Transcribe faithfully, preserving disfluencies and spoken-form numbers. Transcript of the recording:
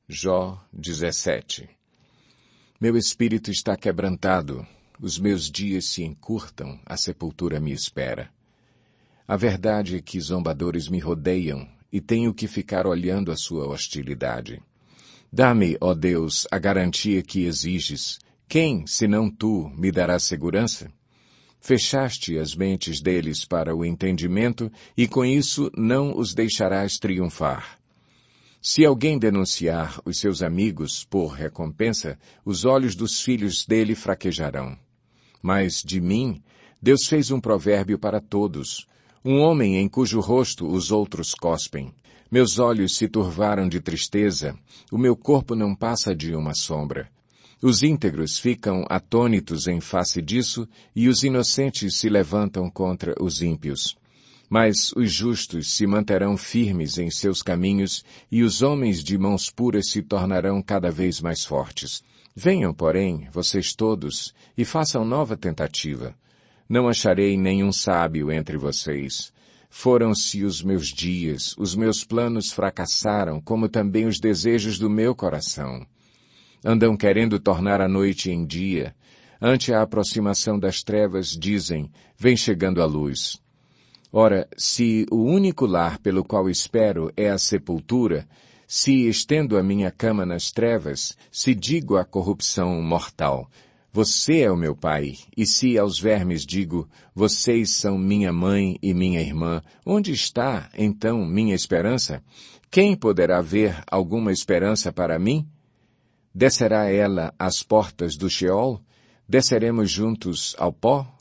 Jó dezessete. Meu espírito está quebrantado, os meus dias se encurtam, a sepultura me espera. A verdade é que zombadores me rodeiam, e tenho que ficar olhando a sua hostilidade. Dá-me, ó Deus, a garantia que exiges. Quem, senão tu, me dará segurança? Fechaste as mentes deles para o entendimento, e com isso não os deixarás triunfar. Se alguém denunciar os seus amigos por recompensa, os olhos dos filhos dele fraquejarão. Mas de mim, Deus fez um provérbio para todos, um homem em cujo rosto os outros cospem. Meus olhos se turvaram de tristeza, o meu corpo não passa de uma sombra. Os íntegros ficam atônitos em face disso, e os inocentes se levantam contra os ímpios. Mas os justos se manterão firmes em seus caminhos, e os homens de mãos puras se tornarão cada vez mais fortes. Venham, porém, vocês todos, e façam nova tentativa. Não acharei nenhum sábio entre vocês. Foram-se os meus dias, os meus planos fracassaram, como também os desejos do meu coração. Andam querendo tornar a noite em dia. Ante a aproximação das trevas, dizem, vem chegando a luz. Ora, se o único lar pelo qual espero é a sepultura, se estendo a minha cama nas trevas, se digo à corrupção mortal, você é o meu pai, e se aos vermes digo, vocês são minha mãe e minha irmã, onde está, então, minha esperança? Quem poderá ver alguma esperança para mim? Descerá ela às portas do Sheol? Desceremos juntos ao pó?